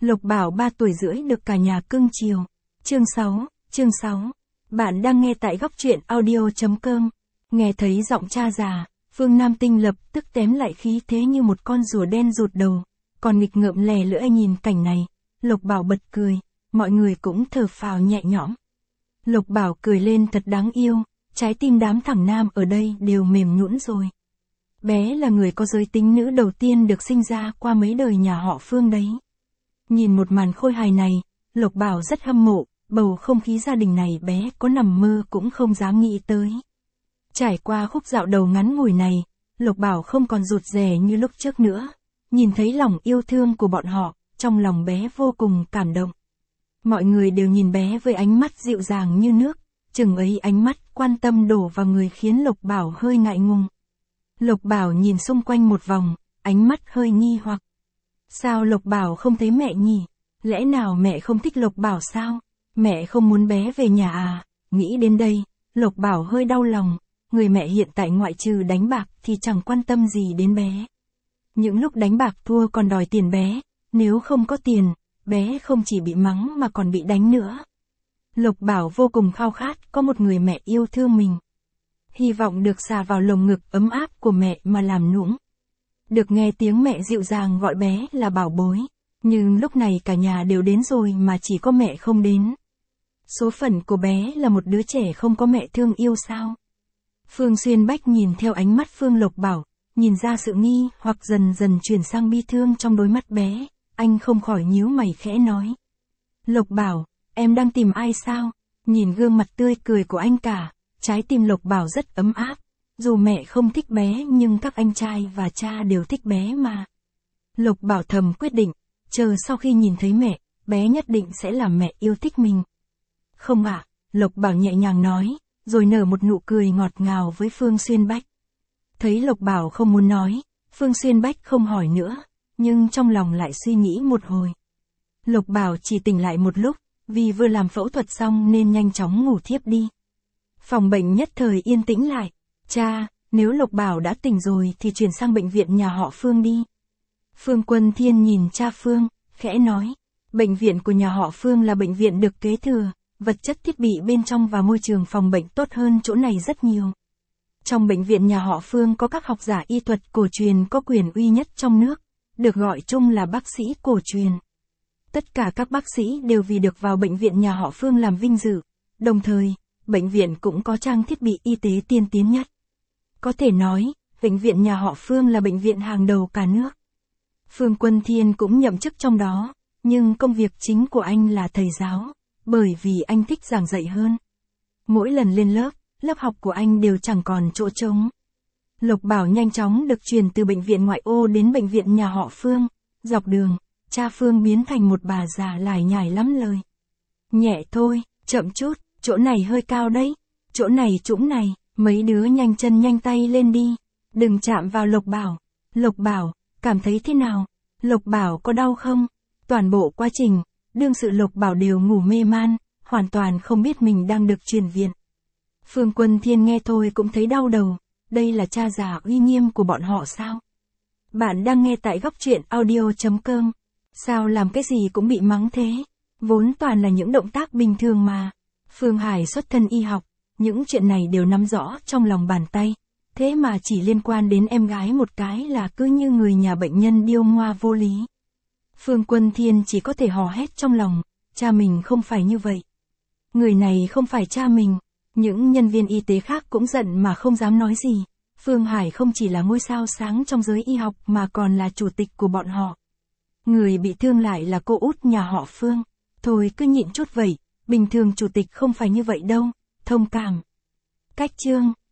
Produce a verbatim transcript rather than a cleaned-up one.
Lộc Bảo ba tuổi rưỡi được cả nhà cưng chiều. Chương sáu, chương sáu. Bạn đang nghe tại góc truyện audio chấm com. Nghe thấy giọng cha già, Phương Nam Tinh lập tức tém lại khí thế như một con rùa đen rụt đầu, còn nghịch ngợm lè lưỡi nhìn cảnh này, Lộc Bảo bật cười, mọi người cũng thở phào nhẹ nhõm. Lộc Bảo cười lên thật đáng yêu, trái tim đám thằng nam ở đây đều mềm nhũn rồi. Bé là người có giới tính nữ đầu tiên được sinh ra qua mấy đời nhà họ Phương đấy. Nhìn một màn khôi hài này, Lộc Bảo rất hâm mộ, bầu không khí gia đình này bé có nằm mơ cũng không dám nghĩ tới. Trải qua khúc dạo đầu ngắn ngủi này, Lộc Bảo không còn rụt rè như lúc trước nữa. Nhìn thấy lòng yêu thương của bọn họ, trong lòng bé vô cùng cảm động. Mọi người đều nhìn bé với ánh mắt dịu dàng như nước, chừng ấy ánh mắt quan tâm đổ vào người khiến Lộc Bảo hơi ngại ngùng. Lộc Bảo nhìn xung quanh một vòng, ánh mắt hơi nghi hoặc. Sao Lộc Bảo không thấy mẹ nhỉ? Lẽ nào mẹ không thích Lộc Bảo sao? Mẹ không muốn bé về nhà à? Nghĩ đến đây, Lộc Bảo hơi đau lòng. Người mẹ hiện tại ngoại trừ đánh bạc thì chẳng quan tâm gì đến bé. Những lúc đánh bạc thua còn đòi tiền bé, nếu không có tiền, bé không chỉ bị mắng mà còn bị đánh nữa. Lộc Bảo vô cùng khao khát có một người mẹ yêu thương mình. Hy vọng được xà vào lồng ngực ấm áp của mẹ mà làm nũng. Được nghe tiếng mẹ dịu dàng gọi bé là bảo bối. Nhưng lúc này cả nhà đều đến rồi mà chỉ có mẹ không đến. Số phận của bé là một đứa trẻ không có mẹ thương yêu sao? Phương Xuyên Bách nhìn theo ánh mắt Phương Lộc Bảo, nhìn ra sự nghi hoặc dần dần chuyển sang bi thương trong đôi mắt bé, anh không khỏi nhíu mày khẽ nói. Lộc Bảo, em đang tìm ai sao? Nhìn gương mặt tươi cười của anh cả, trái tim Lộc Bảo rất ấm áp. Dù mẹ không thích bé nhưng các anh trai và cha đều thích bé mà. Lộc Bảo thầm quyết định, chờ sau khi nhìn thấy mẹ, bé nhất định sẽ làm mẹ yêu thích mình. Không ạ, à, Lộc Bảo nhẹ nhàng nói, rồi nở một nụ cười ngọt ngào với Phương Xuyên Bách. Thấy Lộc Bảo không muốn nói, Phương Xuyên Bách không hỏi nữa, nhưng trong lòng lại suy nghĩ một hồi. Lộc Bảo chỉ tỉnh lại một lúc, vì vừa làm phẫu thuật xong nên nhanh chóng ngủ thiếp đi. Phòng bệnh nhất thời yên tĩnh lại. Cha, nếu Lộc Bảo đã tỉnh rồi thì chuyển sang bệnh viện nhà họ Phương đi. Phương Quân Thiên nhìn cha Phương, khẽ nói. Bệnh viện của nhà họ Phương là bệnh viện được kế thừa, vật chất thiết bị bên trong và môi trường phòng bệnh tốt hơn chỗ này rất nhiều. Trong bệnh viện nhà họ Phương có các học giả y thuật cổ truyền có quyền uy nhất trong nước, được gọi chung là bác sĩ cổ truyền. Tất cả các bác sĩ đều vì được vào bệnh viện nhà họ Phương làm vinh dự, đồng thời, bệnh viện cũng có trang thiết bị y tế tiên tiến nhất. Có thể nói, bệnh viện nhà họ Phương là bệnh viện hàng đầu cả nước. Phương Quân Thiên cũng nhậm chức trong đó, nhưng công việc chính của anh là thầy giáo, bởi vì anh thích giảng dạy hơn. Mỗi lần lên lớp, lớp học của anh đều chẳng còn chỗ trống. Lộc Bảo nhanh chóng được chuyển từ bệnh viện ngoại ô đến bệnh viện nhà họ Phương. Dọc đường, cha Phương biến thành một bà già lải nhải lắm lời. Nhẹ thôi, chậm chút, chỗ này hơi cao đấy, chỗ này trũng này, mấy đứa nhanh chân nhanh tay lên đi, đừng chạm vào Lộc Bảo. Lộc Bảo, cảm thấy thế nào? Lộc Bảo có đau không? Toàn bộ quá trình, đương sự Lộc Bảo đều ngủ mê man, hoàn toàn không biết mình đang được chuyển viện. Phương Quân Thiên nghe thôi cũng thấy đau đầu, đây là cha già uy nghiêm của bọn họ sao? Bạn đang nghe tại góc truyện audio chấm com. Sao làm cái gì cũng bị mắng thế? Vốn toàn là những động tác bình thường mà. Phương Hải xuất thân y học, những chuyện này đều nắm rõ trong lòng bàn tay. Thế mà chỉ liên quan đến em gái một cái là cứ như người nhà bệnh nhân điêu ngoa vô lý. Phương Quân Thiên chỉ có thể hò hét trong lòng, cha mình không phải như vậy. Người này không phải cha mình. Những nhân viên y tế khác cũng giận mà không dám nói gì. Phương Hải không chỉ là ngôi sao sáng trong giới y học mà còn là chủ tịch của bọn họ. Người bị thương lại là cô út nhà họ Phương. Thôi cứ nhịn chút vậy, bình thường chủ tịch không phải như vậy đâu, thông cảm. Cách chương